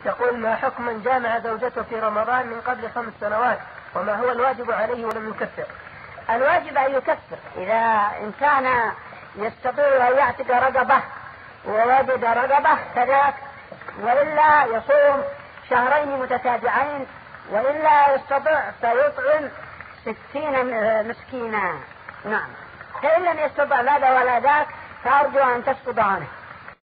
تقول: ما حكم من جامع زوجته في رمضان من قبل 5 سنوات، وما هو الواجب عليه ولم يكفر؟ الواجب أن يكفر إذا إن كان يستطيع أن يعتق رقبة ووجد رقبة كذلك، وإلا يصوم 2 شهرين متتابعين، وإلا يستطيع فيطعم 60 مسكينا. نعم. فإن لم يستطع هذا ولا ذاك فأرجو أن تسقط عنه.